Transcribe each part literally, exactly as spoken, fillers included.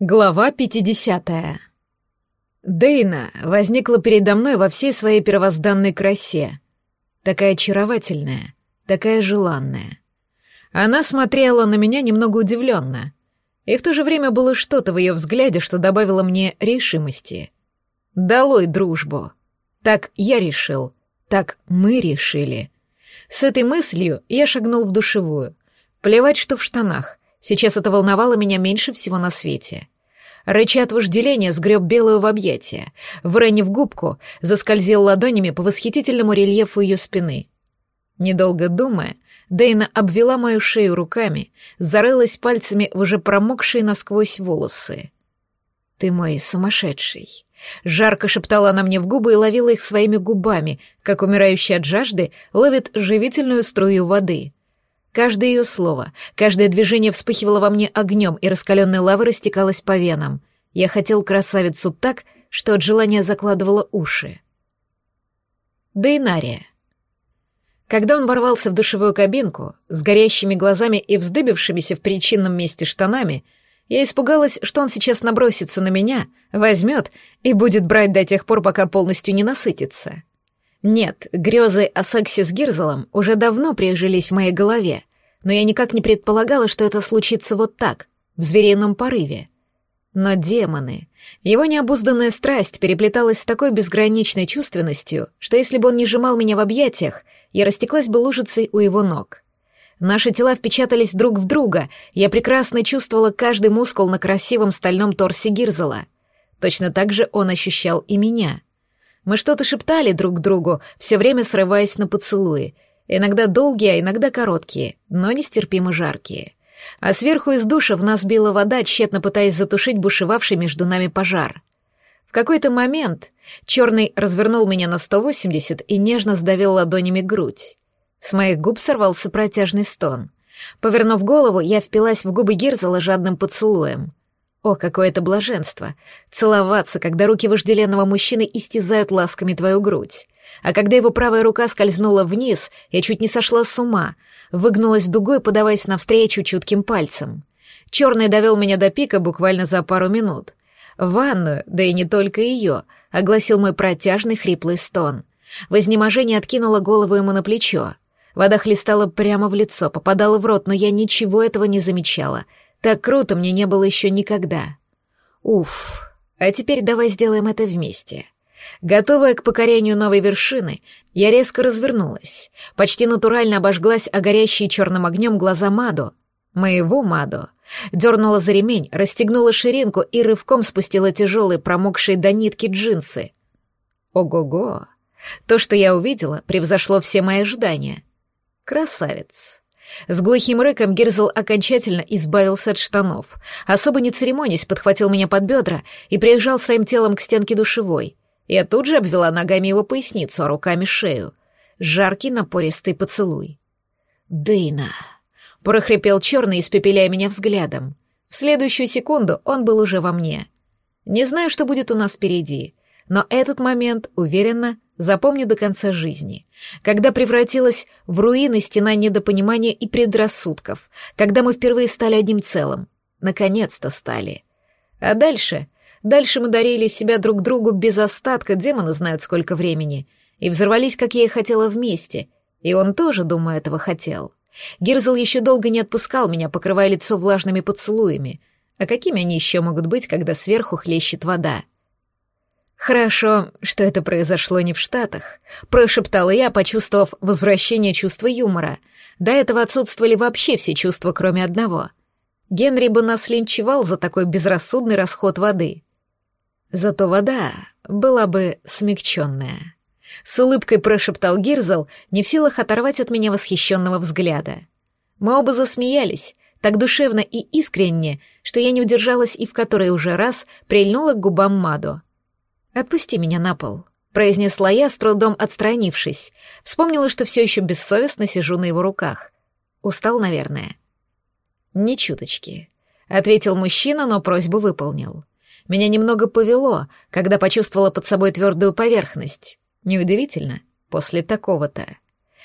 Глава пятидесятая. Дейна возникла передо мной во всей своей первозданной красе. Такая очаровательная, такая желанная. Она смотрела на меня немного удивленно, и в то же время было что-то в ее взгляде, что добавило мне решимости. Долой дружбу. Так я решил, так мы решили. С этой мыслью я шагнул в душевую. Плевать, что в штанах. Сейчас это волновало меня меньше всего на свете. Рыча от вожделения, сгреб белую в объятия. Выронив губку, заскользил ладонями по восхитительному рельефу ее спины. Недолго думая, Дейна обвела мою шею руками, зарылась пальцами в уже промокшие насквозь волосы. «Ты мой сумасшедший!» Жарко шептала она мне в губы и ловила их своими губами, как умирающий от жажды ловит живительную струю воды. Каждое ее слово, каждое движение вспыхивало во мне огнем, и раскаленная лава растекалась по венам. Я хотел красавицу так, что от желания закладывало уши. Дейнария. Когда он ворвался в душевую кабинку, с горящими глазами и вздыбившимися в причинном месте штанами, я испугалась, что он сейчас набросится на меня, возьмет и будет брать до тех пор, пока полностью не насытится. Нет, грезы о сексе с Гирзелом уже давно прижились в моей голове, но я никак не предполагала, что это случится вот так, в зверином порыве. Но демоны, его необузданная страсть переплеталась с такой безграничной чувственностью, что если бы он не сжимал меня в объятиях, я растеклась бы лужицей у его ног. Наши тела впечатались друг в друга, я прекрасно чувствовала каждый мускул на красивом стальном торсе Гирзела. Точно так же он ощущал и меня. Мы что-то шептали друг другу, все время срываясь на поцелуи. Иногда долгие, а иногда короткие, но нестерпимо жаркие. А сверху из душа в нас била вода, тщетно пытаясь затушить бушевавший между нами пожар. В какой-то момент черный развернул меня на сто восемьдесят и нежно сдавил ладонями грудь. С моих губ сорвался протяжный стон. Повернув голову, я впилась в губы Гирзела жадным поцелуем. О, какое это блаженство! Целоваться, когда руки вожделенного мужчины истязают ласками твою грудь. А когда его правая рука скользнула вниз, я чуть не сошла с ума, выгнулась дугой, подаваясь навстречу чутким пальцем. Черный довел меня до пика буквально за пару минут. В ванную, да и не только ее, огласил мой протяжный хриплый стон. В изнеможении откинула голову ему на плечо. Вода хлестала прямо в лицо, попадала в рот, но я ничего этого не замечала. Так круто мне не было еще никогда. Уф, а теперь давай сделаем это вместе. Готовая к покорению новой вершины, я резко развернулась. Почти натурально обожглась о горящие черным огнем глаза Мадо. Моего Мадо. Дернула за ремень, расстегнула ширинку и рывком спустила тяжелые, промокшие до нитки джинсы. Ого-го! То, что я увидела, превзошло все мои ожидания. Красавец. С глухим рыком Гирзел окончательно избавился от штанов. Особо не церемонясь, подхватил меня под бедра и прижал своим телом к стенке душевой. Я тут же обвела ногами его поясницу, а руками шею. Жаркий напористый поцелуй. «Дейна!» — прохрипел черный, испепеляя меня взглядом. В следующую секунду он был уже во мне. Не знаю, что будет у нас впереди, но этот момент, уверенно, запомню до конца жизни, когда превратилась в руины стена недопонимания и предрассудков, когда мы впервые стали одним целым. Наконец-то стали. А дальше... Дальше мы дарили себя друг другу без остатка, демоны знают сколько времени, и взорвались, как я и хотела, вместе, и он тоже, думаю, этого хотел. Гирзел еще долго не отпускал меня, покрывая лицо влажными поцелуями. А какими они еще могут быть, когда сверху хлещет вода? «Хорошо, что это произошло не в Штатах», — прошептала я, почувствовав возвращение чувства юмора. До этого отсутствовали вообще все чувства, кроме одного. Генри бы нас линчевал за такой безрассудный расход воды. Зато вода была бы смягченная. С улыбкой прошептал Гирзел, не в силах оторвать от меня восхищенного взгляда. Мы оба засмеялись, так душевно и искренне, что я не удержалась и в который уже раз прильнула к губам Мадо. «Отпусти меня на пол», — произнесла я, с трудом отстранившись. Вспомнила, что все еще бессовестно сижу на его руках. Устал, наверное. «Ни чуточки», — ответил мужчина, но просьбу выполнил. Меня немного повело, когда почувствовала под собой твердую поверхность. Неудивительно, после такого-то.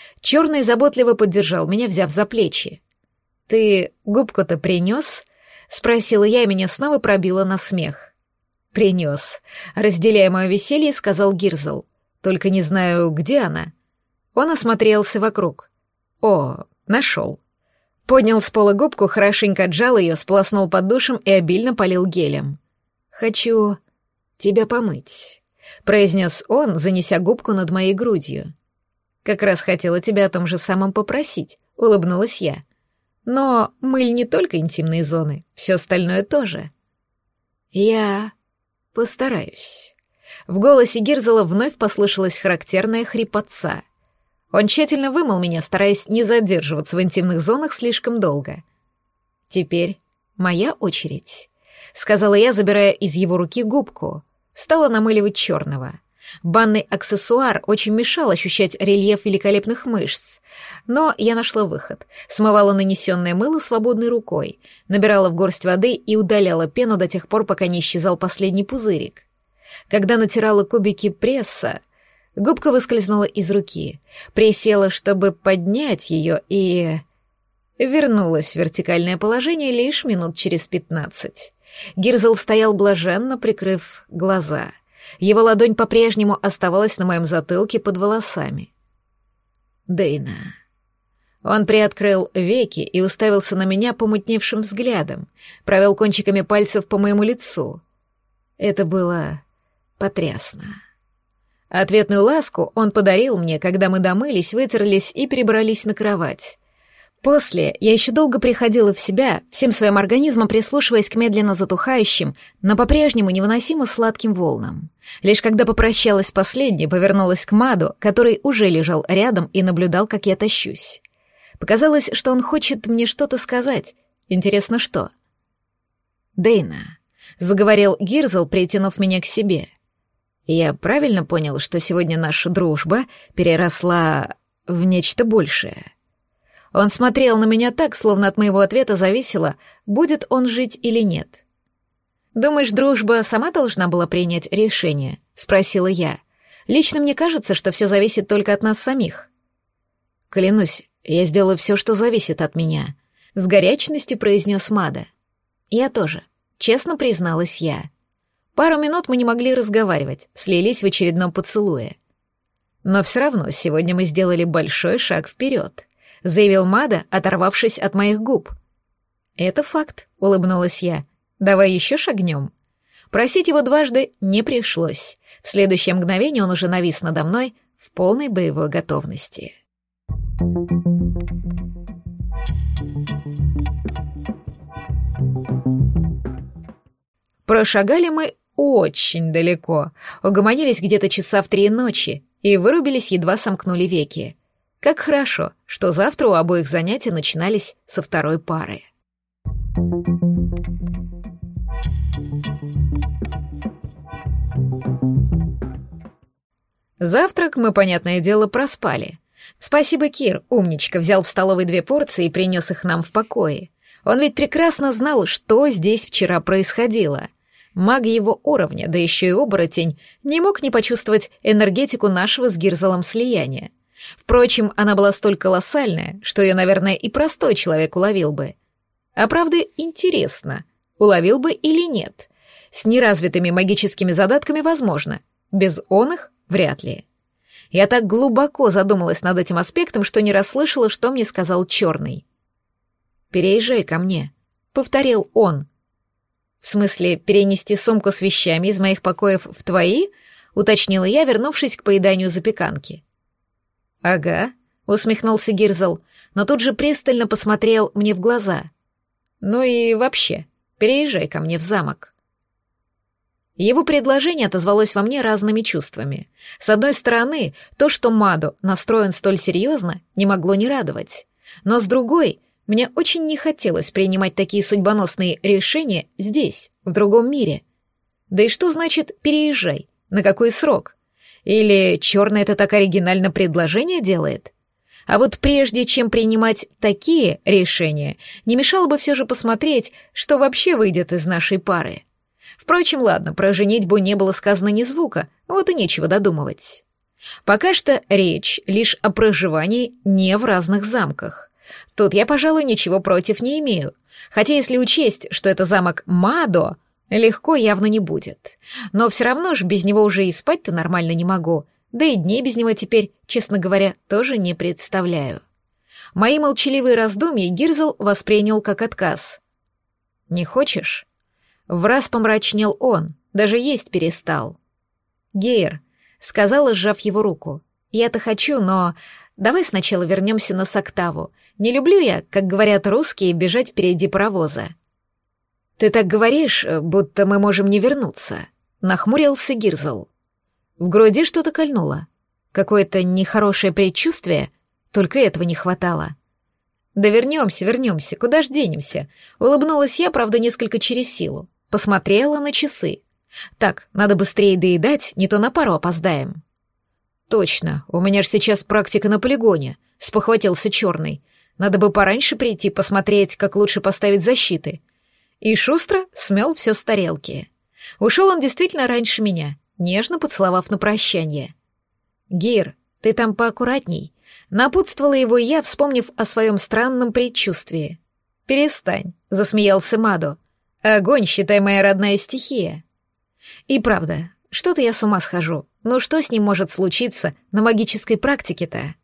Черный заботливо поддержал меня, взяв за плечи. «Ты губку-то принес?» — спросила я, и меня снова пробило на смех. «Принес», — разделяя мое веселье, сказал Гирзл. «Только не знаю, где она». Он осмотрелся вокруг. «О, нашел». Поднял с пола губку, хорошенько отжал ее, сполоснул под душем и обильно полил гелем. «Хочу тебя помыть», — произнес он, занеся губку над моей грудью. «Как раз хотела тебя о том же самом попросить», — улыбнулась я. «Но мыль не только интимные зоны, все остальное тоже». «Я постараюсь». В голосе Гирзела вновь послышалась характерная хрипотца. Он тщательно вымыл меня, стараясь не задерживаться в интимных зонах слишком долго. «Теперь моя очередь», — сказала я, забирая из его руки губку. Стала намыливать черного. Банный аксессуар очень мешал ощущать рельеф великолепных мышц. Но я нашла выход. Смывала нанесенное мыло свободной рукой, набирала в горсть воды и удаляла пену до тех пор, пока не исчезал последний пузырик. Когда натирала кубики пресса, губка выскользнула из руки, присела, чтобы поднять ее, и... вернулась в вертикальное положение лишь минут через пятнадцать. Гирзл стоял блаженно, прикрыв глаза. Его ладонь по-прежнему оставалась на моем затылке под волосами. «Дэйна». Он приоткрыл веки и уставился на меня помутневшим взглядом, провел кончиками пальцев по моему лицу. Это было потрясно. Ответную ласку он подарил мне, когда мы домылись, вытерлись и перебрались на кровать. После я еще долго приходила в себя, всем своим организмом прислушиваясь к медленно затухающим, но по-прежнему невыносимо сладким волнам. Лишь когда попрощалась с последней, повернулась к Маду, который уже лежал рядом и наблюдал, как я тащусь. Показалось, что он хочет мне что-то сказать. Интересно, что? «Дэйна», — заговорил Гирзл, притянув меня к себе. «Я правильно понял, что сегодня наша дружба переросла в нечто большее?» Он смотрел на меня так, словно от моего ответа зависело, будет он жить или нет. «Думаешь, дружба сама должна была принять решение?» — спросила я. «Лично мне кажется, что все зависит только от нас самих». «Клянусь, я сделаю все, что зависит от меня», — с горячностью произнес Мада. «Я тоже», — честно призналась я. Пару минут мы не могли разговаривать, слились в очередном поцелуе. «Но все равно сегодня мы сделали большой шаг вперед», — заявил Мада, оторвавшись от моих губ. «Это факт», — улыбнулась я. «Давай еще шагнем». Просить его дважды не пришлось. В следующее мгновение он уже навис надо мной в полной боевой готовности. Прошагали мы очень далеко, угомонились где-то часа в три ночи и вырубились, едва сомкнули веки. Как хорошо, что завтра у обоих занятия начинались со второй пары. Завтрак мы, понятное дело, проспали. Спасибо, Кир, умничка, взял в столовой две порции и принес их нам в покое. Он ведь прекрасно знал, что здесь вчера происходило. Маг его уровня, да еще и оборотень, не мог не почувствовать энергетику нашего с Гирзлом слияния. Впрочем, она была столь колоссальная, что ее, наверное, и простой человек уловил бы. А правда, интересно, уловил бы или нет. С неразвитыми магическими задатками возможно, без оных вряд ли. Я так глубоко задумалась над этим аспектом, что не расслышала, что мне сказал Черный. «Переезжай ко мне», — повторил он. «В смысле, перенести сумку с вещами из моих покоев в твои?» — уточнила я, вернувшись к поеданию запеканки. «Ага», — усмехнулся Гирзл, но тут же пристально посмотрел мне в глаза. «Ну и вообще, переезжай ко мне в замок». Его предложение отозвалось во мне разными чувствами. С одной стороны, то, что Маду настроен столь серьезно, не могло не радовать. Но с другой, мне очень не хотелось принимать такие судьбоносные решения здесь, в другом мире. Да и что значит «переезжай»? На какой срок? Или Черный это так оригинально предложение делает? А вот прежде чем принимать такие решения, не мешало бы все же посмотреть, что вообще выйдет из нашей пары. Впрочем, ладно, про женитьбу не было сказано ни звука, вот и нечего додумывать. Пока что речь лишь о проживании не в разных замках. Тут я, пожалуй, ничего против не имею. Хотя если учесть, что это замок Мадо, легко явно не будет. Но все равно ж без него уже и спать-то нормально не могу. Да и дней без него теперь, честно говоря, тоже не представляю. Мои молчаливые раздумья Гирзл воспринял как отказ. «Не хочешь?» Враз помрачнел он, даже есть перестал. «Гейр», — сказала, сжав его руку, — «я-то хочу, но давай сначала вернемся на Соктаву. Не люблю я, как говорят русские, бежать впереди паровоза». «Ты так говоришь, будто мы можем не вернуться», — нахмурился Гирзл. В груди что-то кольнуло. Какое-то нехорошее предчувствие, только этого не хватало. «Да вернемся, вернемся, куда ж денемся?» Улыбнулась я, правда, несколько через силу. Посмотрела на часы. «Так, надо быстрее доедать, не то на пару опоздаем». «Точно, у меня ж сейчас практика на полигоне», — спохватился Черный. «Надо бы пораньше прийти посмотреть, как лучше поставить защиты». И шустро смел все с тарелки. Ушел он действительно раньше меня, нежно поцеловав на прощание. «Гир, ты там поаккуратней», — напутствовала его я, вспомнив о своем странном предчувствии. «Перестань», — засмеялся Мадо. «Огонь, считай, моя родная стихия». И правда, что-то я с ума схожу. Ну что с ним может случиться на магической практике-то?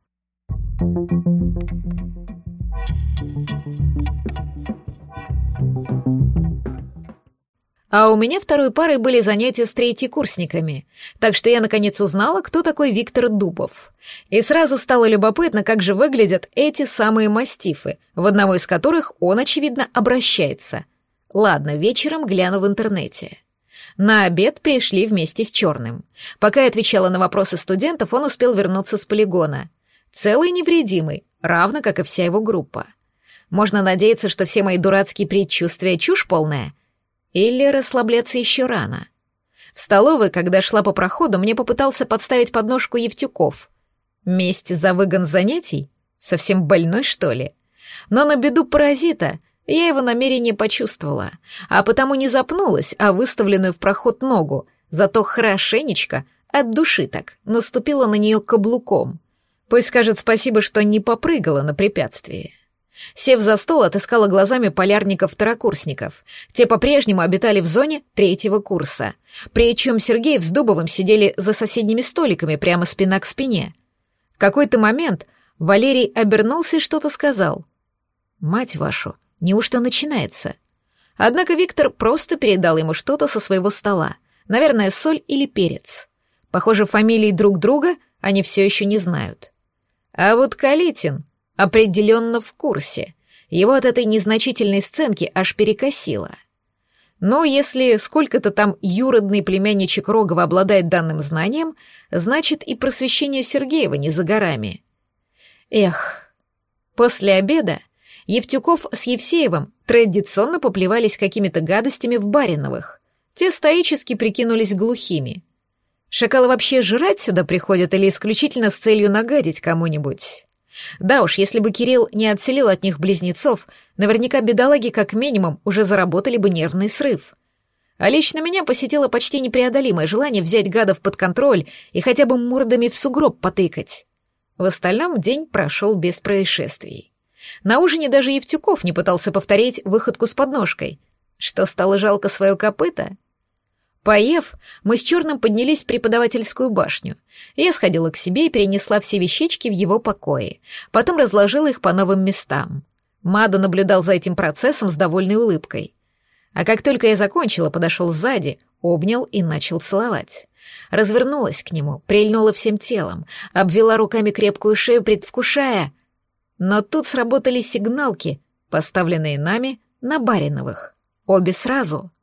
А у меня второй парой были занятия с третьекурсниками, так что я наконец узнала, кто такой Виктор Дубов. И сразу стало любопытно, как же выглядят эти самые мастифы, в одного из которых он, очевидно, обращается. Ладно, вечером гляну в интернете. На обед пришли вместе с Черным. Пока я отвечала на вопросы студентов, он успел вернуться с полигона. Целый невредимый, равно как и вся его группа. Можно надеяться, что все мои дурацкие предчувствия — чушь полная. Или расслабляться еще рано. В столовой, когда шла по проходу, мне попытался подставить подножку Евтюков. Месть за выгон занятий? Совсем больной, что ли? Но на беду паразита я его намерение почувствовала, а потому не запнулась, а выставленную в проход ногу, зато хорошенечко, от души так, наступила на нее каблуком. Пусть скажет спасибо, что не попрыгала на препятствие. Сев за стол, отыскала глазами полярников-второкурсников. Те по-прежнему обитали в зоне третьего курса. Причем Сергей с Дубовым сидели за соседними столиками, прямо спина к спине. В какой-то момент Валерий обернулся и что-то сказал. «Мать вашу, неужто начинается?» Однако Виктор просто передал ему что-то со своего стола. Наверное, соль или перец. Похоже, фамилии друг друга они все еще не знают. А вот Калитин определенно в курсе. Его от этой незначительной сценки аж перекосило. Но если сколько-то там юродный племянничек Рогова обладает данным знанием, значит и просвещение Сергеева не за горами. Эх, после обеда Евтюков с Евсеевым традиционно поплевались какими-то гадостями в Бариновых. Те стоически прикинулись глухими. Шакалы вообще жрать сюда приходят или исключительно с целью нагадить кому-нибудь? Да уж, если бы Кирилл не отселил от них близнецов, наверняка бедолаги как минимум уже заработали бы нервный срыв. А лично меня посетило почти непреодолимое желание взять гадов под контроль и хотя бы мордами в сугроб потыкать. В остальном день прошел без происшествий. На ужине даже Евтюков не пытался повторить выходку с подножкой. Что, стало жалко свое копыто? Поев, мы с Черным поднялись в преподавательскую башню. Я сходила к себе и перенесла все вещички в его покои. Потом разложила их по новым местам. Мадо наблюдал за этим процессом с довольной улыбкой. А как только я закончила, подошел сзади, обнял и начал целовать. Развернулась к нему, прильнула всем телом, обвела руками крепкую шею, предвкушая. Но тут сработали сигналки, поставленные нами на Бариновых. Обе сразу.